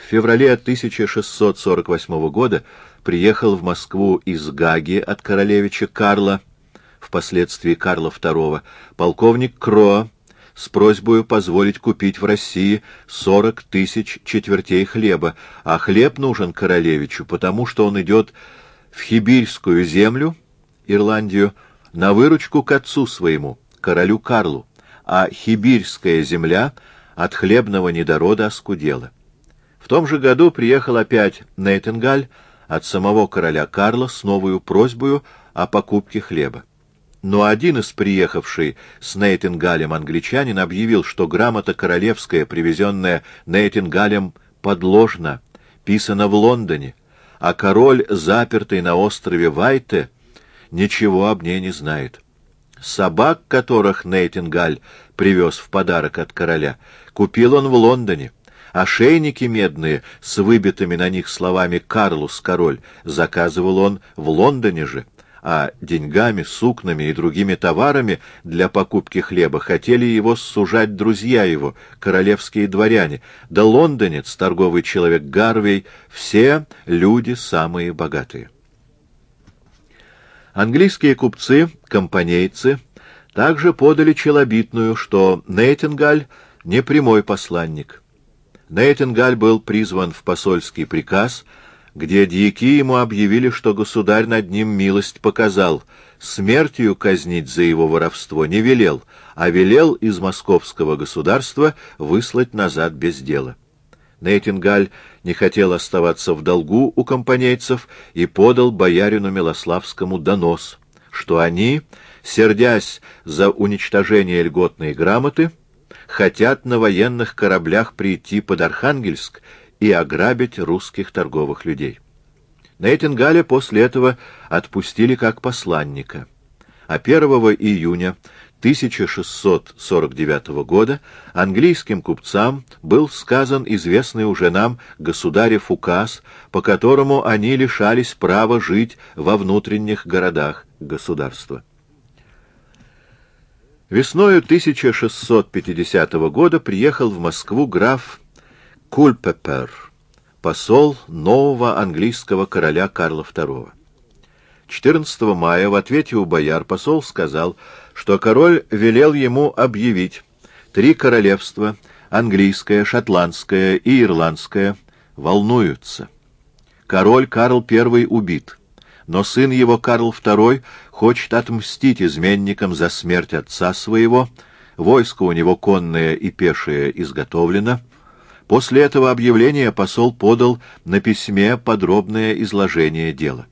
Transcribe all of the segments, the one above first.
В феврале 1648 года приехал в Москву из Гаги от королевича Карла, впоследствии Карла II, полковник Кроа с просьбой позволить купить в России 40 тысяч четвертей хлеба, а хлеб нужен королевичу, потому что он идет в Хибирскую землю, Ирландию, на выручку к отцу своему, королю Карлу, а Хибирская земля от хлебного недорода оскудела. В том же году приехал опять Нейтенгаль от самого короля Карла с новою просьбою о покупке хлеба. Но один из приехавший с Нейтенгалем англичанин объявил, что грамота королевская, привезенная Нейтенгалем, подложна, писана в Лондоне, а король, запертый на острове Вайте, ничего об ней не знает. Собак, которых Нейтенгаль привез в подарок от короля, купил он в Лондоне, ошейники медные с выбитыми на них словами «Карлус, король» заказывал он в Лондоне же, а деньгами, сукнами и другими товарами для покупки хлеба хотели его сужать друзья его, королевские дворяне, да лондонец, торговый человек Гарвей, все люди самые богатые. Английские купцы, компанейцы, также подали челобитную, что Нейтенгаль не прямой посланник. Нейтенгаль был призван в посольский приказ, где дьяки ему объявили, что государь над ним милость показал, смертью казнить за его воровство не велел, а велел из московского государства выслать назад без дела. Нейтенгаль не хотел оставаться в долгу у компанейцев и подал боярину Милославскому донос, что они, сердясь за уничтожение льготной грамоты, хотят на военных кораблях прийти под Архангельск и ограбить русских торговых людей. Нейтенгаля после этого отпустили как посланника, а 1 июня 1649 года английским купцам был сказан известный уже нам государев указ, по которому они лишались права жить во внутренних городах государства. Весною 1650 года приехал в Москву граф Кульпепер, посол нового английского короля Карла II. 14 мая в ответе у бояр посол сказал, что король велел ему объявить: 3 королевства, английское, шотландское и ирландское, волнуются. Король Карл I убит, но сын его Карл II хочет отмстить изменникам за смерть отца своего, войско у него конное и пешее изготовлено. После этого объявления посол подал на письме подробное изложение дела.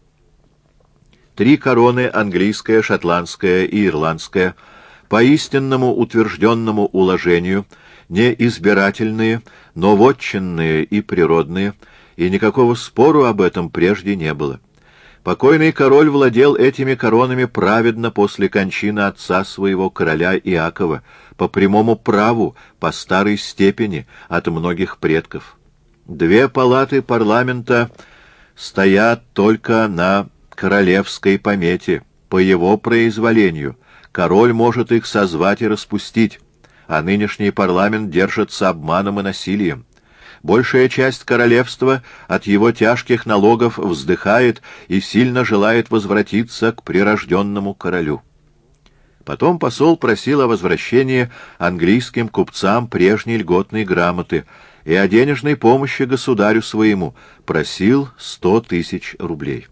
3 короны, английская, шотландская и ирландская, по истинному утвержденному уложению, не избирательные, но вотчинные и природные, и никакого спору об этом прежде не было. Покойный король владел этими коронами праведно после кончины отца своего, короля Иакова, по прямому праву, по старой степени, от многих предков. 2 палаты парламента стоят только на королевской помете, по его произволению. Король может их созвать и распустить, а нынешний парламент держится обманом и насилием. Большая часть королевства от его тяжких налогов вздыхает и сильно желает возвратиться к прирожденному королю. Потом посол просил о возвращении английским купцам прежней льготной грамоты и о денежной помощи государю своему, просил 100 тысяч рублей.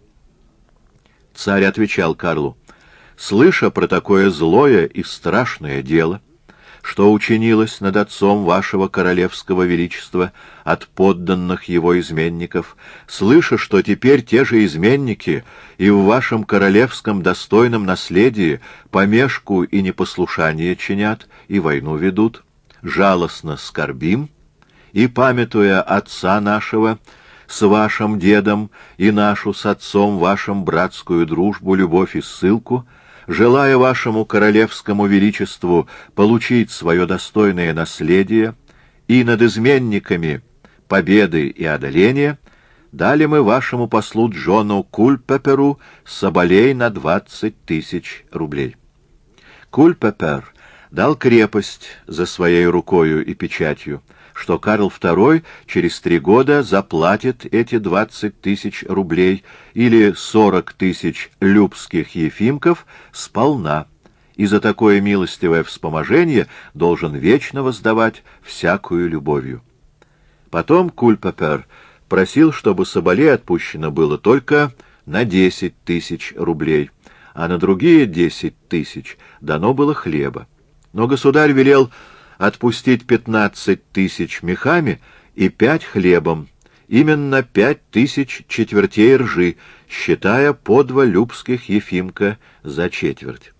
Царь отвечал Карлу: «Слыша про такое злое и страшное дело, что учинилось над отцом вашего королевского величества от подданных его изменников, слыша, что теперь те же изменники и в вашем королевском достойном наследии помешку и непослушание чинят и войну ведут, жалостно скорбим, и, памятуя отца нашего с вашим дедом и нашу с отцом вашим братскую дружбу, любовь и ссылку, желая вашему королевскому величеству получить свое достойное наследие и над изменниками победы и одоления, дали мы вашему послу Джону Кульпеперу соболей на 20 тысяч рублей. Кульпепер дал крепость за своей рукою и печатью, что Карл II через 3 года заплатит эти 20 тысяч рублей или 40 тысяч любских ефимков сполна, и за такое милостивое вспоможение должен вечно воздавать всякую любовью. Потом Кульпепер просил, чтобы соболей отпущено было только на 10 тысяч рублей, а на другие 10 тысяч дано было хлеба. Но государь велел отпустить 15 тысяч мехами и 5 хлебом, именно 5 тысяч четвертей ржи, считая по 2 любских ефимка за четверть.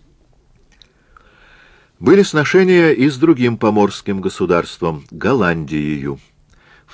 Были сношения и с другим поморским государством, Голландией. В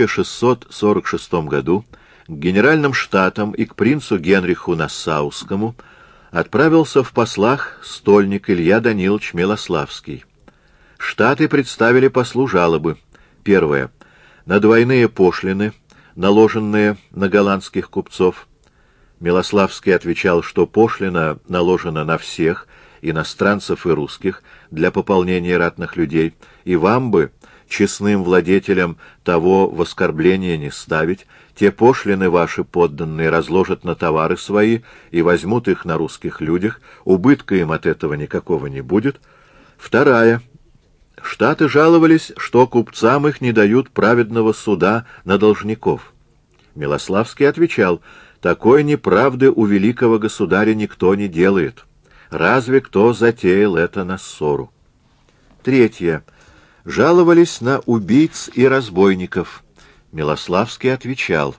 1646 году к генеральным штатам и к принцу Генриху Нассаускому отправился в послах стольник Илья Данилович Милославский. Штаты представили послу жалобы. Первое. На двойные пошлины, наложенные на голландских купцов. Милославский отвечал, что пошлина наложена на всех, иностранцев и русских, для пополнения ратных людей, и вам бы, честным владетелям, того в оскорбление не ставить, те пошлины ваши подданные разложат на товары свои и возьмут их на русских людях, убытка им от этого никакого не будет. Вторая. Штаты жаловались, что купцам их не дают праведного суда на должников. Милославский отвечал, такой неправды у великого государя никто не делает. Разве кто затеял это на ссору? Третье. Жаловались на убийц и разбойников. Милославский отвечал,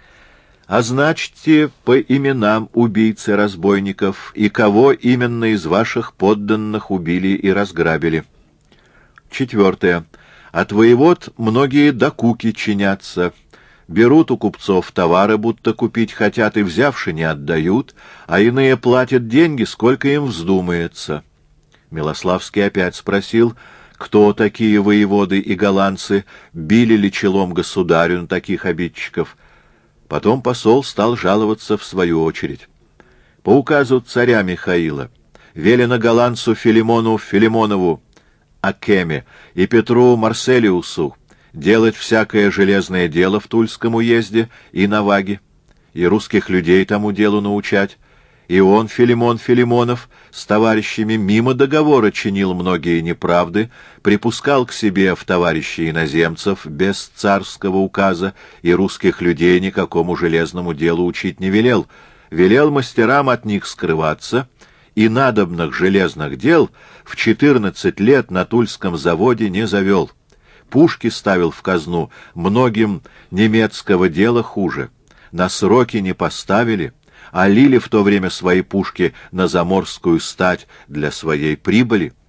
означьте по именам убийц и разбойников, и кого именно из ваших подданных убили и разграбили. Четвертое. От воевод многие докуки чинятся. Берут у купцов товары, будто купить хотят, и взявши не отдают, а иные платят деньги, сколько им вздумается. Милославский опять спросил, кто такие воеводы и голландцы, били ли челом государю на таких обидчиков. Потом посол стал жаловаться в свою очередь. По указу царя Михаила велено голландцу Филимону Филимонову Акеме и Петру Марселиусу делать всякое железное дело в Тульском уезде и на Ваге, и русских людей тому делу научать. И он, Филимон Филимонов, с товарищами мимо договора чинил многие неправды, припускал к себе в товарищи иноземцев без царского указа, и русских людей никакому железному делу учить не велел. Велел мастерам от них скрываться, и надобных железных дел в 14 лет на Тульском заводе не завел. Пушки ставил в казну, многим немецкого дела хуже. На сроки не поставили, а лили в то время свои пушки на заморскую стать для своей прибыли.